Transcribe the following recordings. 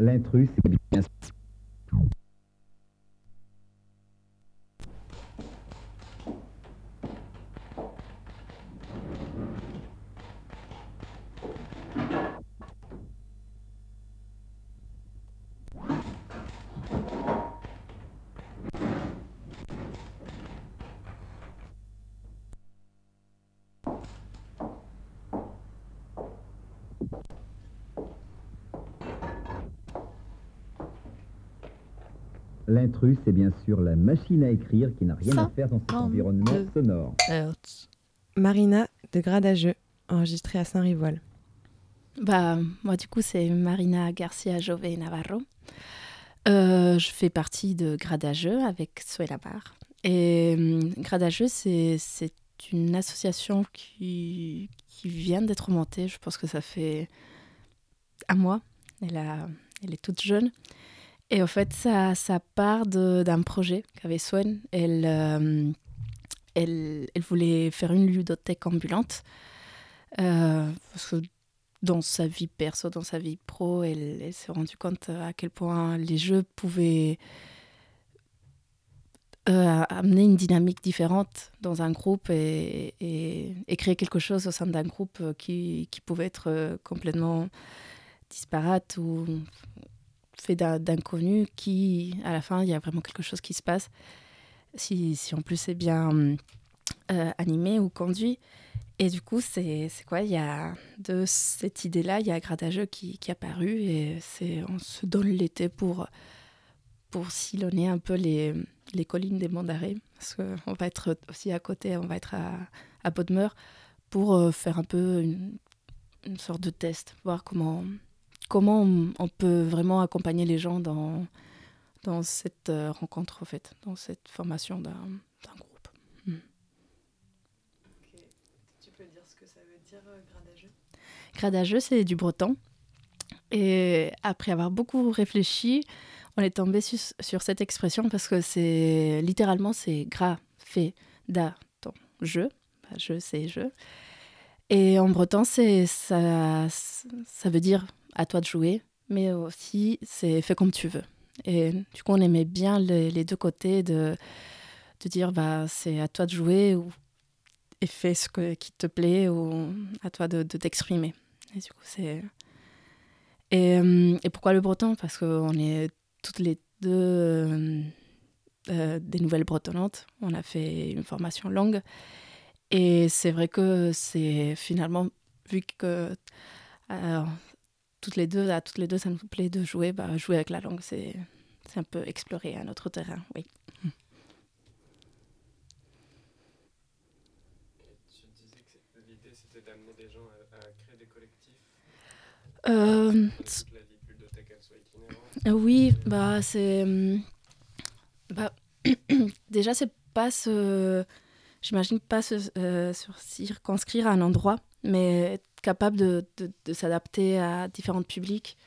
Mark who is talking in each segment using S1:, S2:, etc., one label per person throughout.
S1: L'intrus, c'est bien sûr. L'intrus, c'est bien sûr la machine à écrire qui n'a rien à faire dans cet environnement sonore.
S2: Hertz.
S3: Marina de Gradageux, enregistrée à Saint-Rivoal.
S4: Moi, du coup, c'est Marina Garcia Jové Navarro. Je fais partie de Gradageux avec Suelamar. Et Gradageux, c'est une association qui vient d'être montée. Je pense que ça fait un mois. Elle est toute jeune. Et en fait, ça part d'un projet qu'avait Swen. Elle voulait faire une ludothèque ambulante. Parce que dans sa vie perso, dans sa vie pro, elle s'est rendue compte à quel point les jeux pouvaient amener une dynamique différente dans un groupe et créer quelque chose au sein d'un groupe qui pouvait être complètement disparate ou fait d'inconnus, qui, à la fin, il y a vraiment quelque chose qui se passe. Si en plus c'est bien animé ou conduit. Et du coup, c'est quoi? Il y a de cette idée-là, il y a Gradageux qui est apparu et on se donne l'été pour sillonner un peu les collines des Monts d'Arrée. Parce qu'on va être aussi à côté, on va être à Bodmer pour faire un peu une sorte de test, voir comment on peut vraiment accompagner les gens dans cette rencontre, en fait, dans cette formation d'un groupe.
S3: Tu peux dire ce que ça veut dire, Gradageux?
S4: Gradageux, c'est du breton. Et après avoir beaucoup réfléchi, on est tombé sur cette expression parce que littéralement, c'est gras, fait, da, ton, jeu. Jeu, c'est jeu. Et en breton, ça veut dire à toi de jouer, mais aussi c'est fait comme tu veux. Et du coup, on aimait bien les deux côtés de dire c'est à toi de jouer et fais ce qui te plaît ou à toi de t'exprimer. Et du coup, c'est... Et pourquoi le breton? Parce qu'on est toutes les deux des nouvelles bretonnantes. On a fait une formation longue. Et c'est vrai que c'est finalement, vu que à toutes les deux, ça nous plaît de jouer, jouer avec la langue, c'est un peu explorer un autre terrain, oui.
S2: Tu disais que l'idée, c'était d'amener les gens à créer des collectifs. Que la bibliothèque, elle soit itinérante.
S4: Oui, c'est... déjà, c'est pas j'imagine pas se circonscrire à un endroit, mais être capable de s'adapter à différents publics.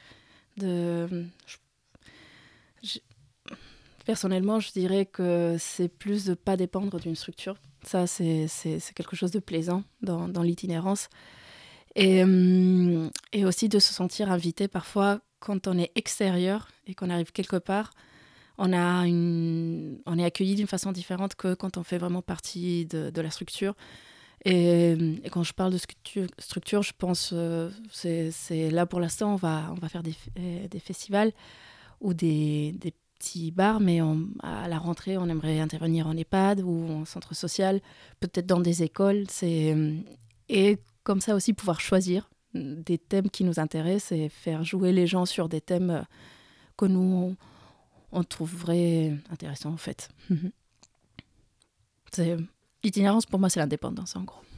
S4: Personnellement, je dirais que c'est plus de ne pas dépendre d'une structure. Ça, c'est quelque chose de plaisant dans l'itinérance. Et aussi de se sentir invité parfois quand on est extérieur et qu'on arrive quelque part. On est accueilli d'une façon différente que quand on fait vraiment partie de la structure. Et quand je parle de structure, je pense c'est là pour l'instant, on va faire des festivals ou des petits bars, mais à la rentrée, on aimerait intervenir en EHPAD ou en centre social, peut-être dans des écoles. Et comme ça aussi pouvoir choisir des thèmes qui nous intéressent et faire jouer les gens sur des thèmes que nous, on trouverait intéressants en fait. L'itinérance, pour moi, c'est l'indépendance, en gros.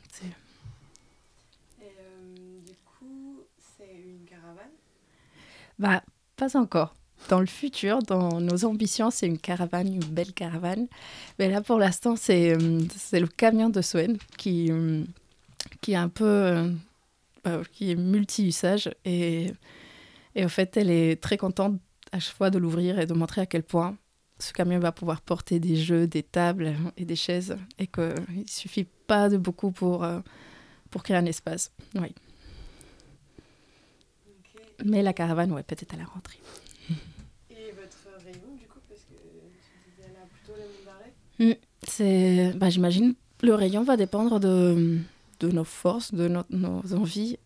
S3: Et du coup, c'est une caravane?
S4: Pas encore. Dans le futur, dans nos ambitions, c'est une caravane, une belle caravane. Mais là, pour l'instant, c'est le camion de Swen qui est un peu... qui est multi-usage. Et en fait, elle est très contente à chaque fois de l'ouvrir et de montrer à quel point ce camion va pouvoir porter des jeux, des tables et des chaises. Et qu'il ne suffit pas de beaucoup pour créer un espace. Oui.
S3: Okay.
S4: Mais la caravane, ouais, peut-être à la rentrée.
S3: Et votre rayon, du coup, parce que tu disais là plutôt le Monde d'Arrêt.
S4: J'imagine, le rayon va dépendre de nos forces, de nos envies.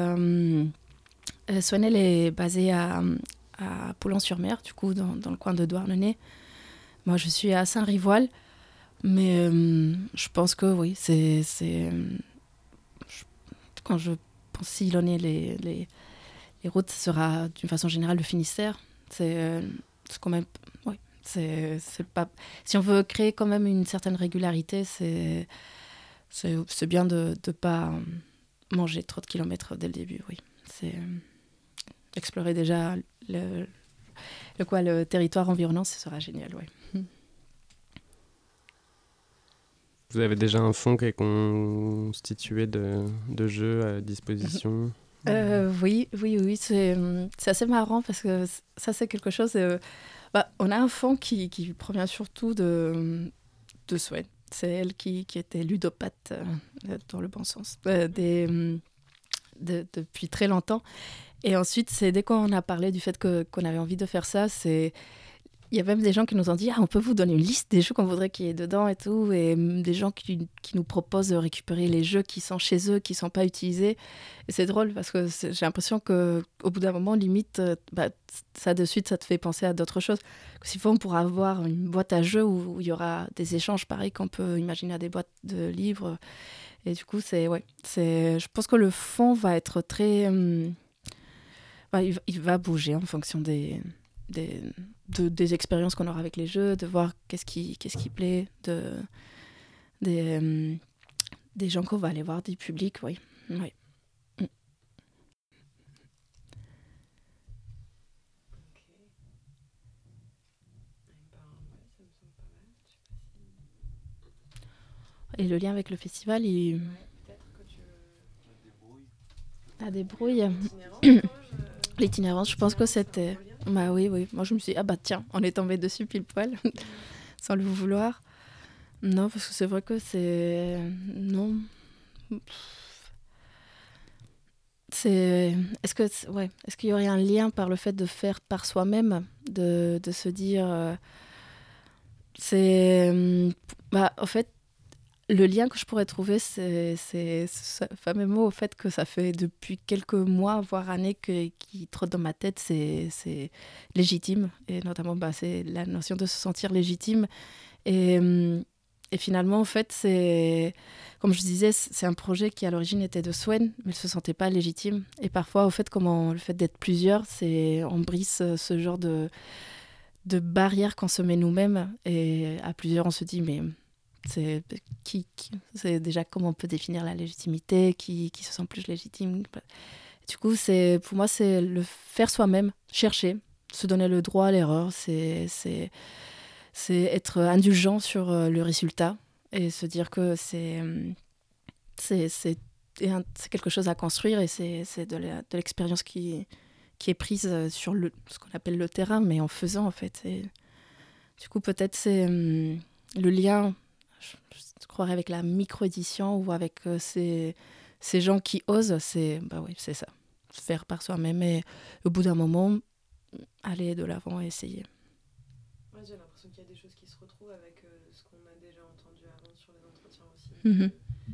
S4: Swan, elle est basée à Poulan-sur-Mer, du coup, dans le coin de Douarnenez. Moi, je suis à Saint-Rivoal, mais je pense que oui, quand je pense sillonner les routes, ce sera d'une façon générale le Finistère. C'est quand même, oui, c'est pas. Si on veut créer quand même une certaine régularité, c'est bien de ne pas manger trop de kilomètres dès le début, oui. C'est explorer déjà le territoire environnant, ce sera génial, oui.
S2: Vous avez déjà un fonds qui est constitué de jeux à disposition?
S4: Oui, c'est assez marrant parce que ça, c'est quelque chose. On a un fonds qui provient surtout de Swen. C'est elle qui était ludopathe, dans le bon sens, depuis très longtemps. Et ensuite, c'est dès qu'on a parlé du fait qu'on avait envie de faire ça, il y a même des gens qui nous ont dit on peut vous donner une liste des jeux qu'on voudrait qu'il y ait dedans et tout, et des gens qui nous proposent de récupérer les jeux qui sont chez eux, qui ne sont pas utilisés. Et c'est drôle parce que j'ai l'impression qu'au bout d'un moment, limite, ça de suite, ça te fait penser à d'autres choses. S'il faut, on pourra avoir une boîte à jeux où il y aura des échanges pareils qu'on peut imaginer à des boîtes de livres. Et du coup, je pense que le fond va être très... il va bouger en fonction des expériences qu'on aura avec les jeux, de voir qu'est-ce qui plaît, des gens qu'on va aller voir, du public, oui. Oui. Et le lien avec le festival, des brouilles. L'itinérance, je pense que c'était... Bah oui. Moi, je me suis dit, tiens, on est tombé dessus pile poil, sans le vouloir. Non, parce que c'est vrai que c'est... Non. Est-ce qu'il y aurait un lien par le fait de faire par soi-même, de se dire... en fait, le lien que je pourrais trouver, c'est ce fameux mot au fait que ça fait depuis quelques mois, voire années, qui trotte dans ma tête, c'est légitime. Et notamment, c'est la notion de se sentir légitime. Et finalement, en fait, comme je disais, c'est un projet qui à l'origine était de Swen, mais elle ne se sentait pas légitime. Et parfois, au fait, le fait d'être plusieurs, on brise ce genre de barrières qu'on se met nous-mêmes. Et à plusieurs, on se dit, mais... c'est déjà comment on peut définir la légitimité, qui se sent plus légitime. Du coup, pour moi, c'est le faire soi-même, chercher, se donner le droit à l'erreur, c'est être indulgent sur le résultat et se dire que c'est quelque chose à construire, et c'est de l'expérience qui est prise sur ce qu'on appelle le terrain, mais en faisant, en fait. Et du coup, peut-être c'est le lien... Je croirais avec la micro-édition ou avec ces gens qui osent, c'est ça, faire par soi-même et au bout d'un moment, aller de l'avant et essayer.
S3: Ouais, j'ai l'impression qu'il y a des choses qui se retrouvent avec ce qu'on a déjà entendu avant sur les entretiens aussi.
S4: Mm-hmm.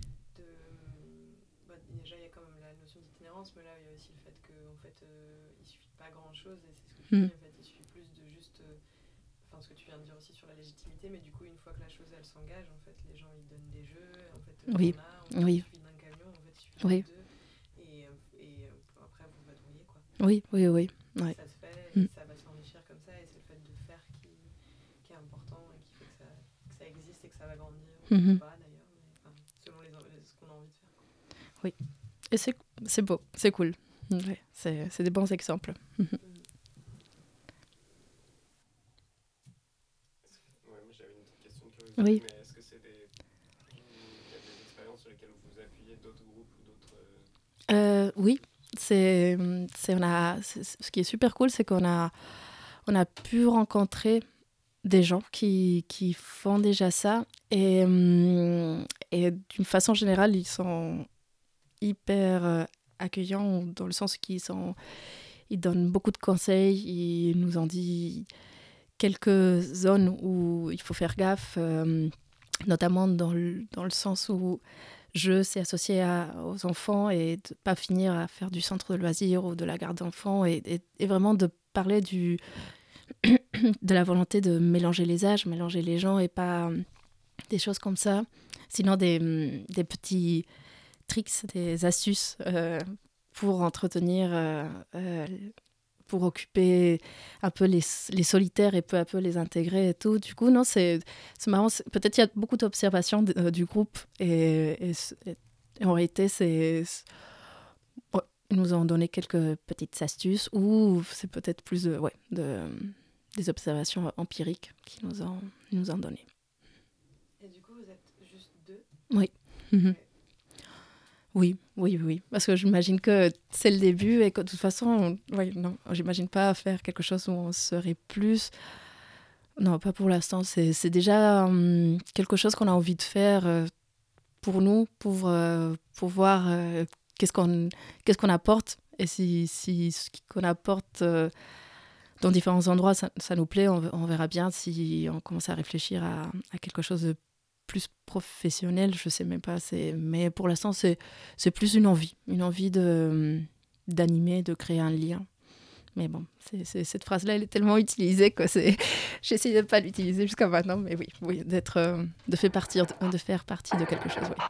S3: Déjà, il y a quand même la notion d'itinérance, mais là, il y a aussi le fait qu'en fait, il suffit pas grand-chose, et c'est ce que tu dis, en fait, il suffit plus de juste... ce que tu viens de dire aussi sur la légitimité, mais du coup, une fois que la chose, elle s'engage, en fait, les gens, ils donnent des jeux, en fait,
S4: oui.
S3: il suffit d'un camion, en fait, il suffit de deux, et après, vous vadrouillez, quoi.
S4: Oui. Ouais.
S3: Ça se fait, ça va s'enrichir comme ça, et c'est le fait de faire qui est important, et qui fait que ça existe et que ça va grandir, ou pas d'ailleurs, mais selon ce qu'on a envie de faire, quoi.
S4: Oui, et c'est beau, c'est cool. Ouais, c'est des bons exemples. Oui.
S2: Mais est-ce que il y a des expériences sur lesquelles vous appuyez d'autres groupes ou d'autres...
S4: Oui, ce qui est super cool, c'est qu'on a pu rencontrer des gens qui font déjà ça, et d'une façon générale, ils sont hyper accueillants, dans le sens qu'ils ils donnent beaucoup de conseils. Ils nous ont dit quelques zones où il faut faire gaffe, notamment dans le sens où jeu, c'est associé aux enfants et de ne pas finir à faire du centre de loisirs ou de la garde d'enfants et vraiment de parler de la volonté de mélanger les âges, mélanger les gens et pas des choses comme ça. Sinon, des petits tricks, des astuces pour entretenir, pour occuper un peu les solitaires et peu à peu les intégrer et tout. Du coup, non, c'est marrant. Peut-être il y a beaucoup d'observations du groupe et en réalité, ouais, ils nous ont donné quelques petites astuces ou c'est peut-être plus des observations empiriques qu'ils nous ont donné.
S3: Et du coup, vous êtes juste 2 ?
S4: Oui. Mm-hmm. Oui. Parce que j'imagine que c'est le début et que de toute façon, j'imagine pas faire quelque chose où on serait plus. Non, pas pour l'instant. C'est déjà quelque chose qu'on a envie de faire pour nous, pour voir qu'est-ce qu'on apporte. Et si ce qu'on apporte dans différents endroits, ça nous plaît, on verra bien si on commence à réfléchir à quelque chose de plus professionnel, je sais même pas. Mais pour l'instant, c'est plus une envie d'animer, de créer un lien. Mais bon, cette phrase-là, elle est tellement utilisée que j'essaie de pas l'utiliser jusqu'à maintenant. Mais oui, de faire partie de quelque chose, oui.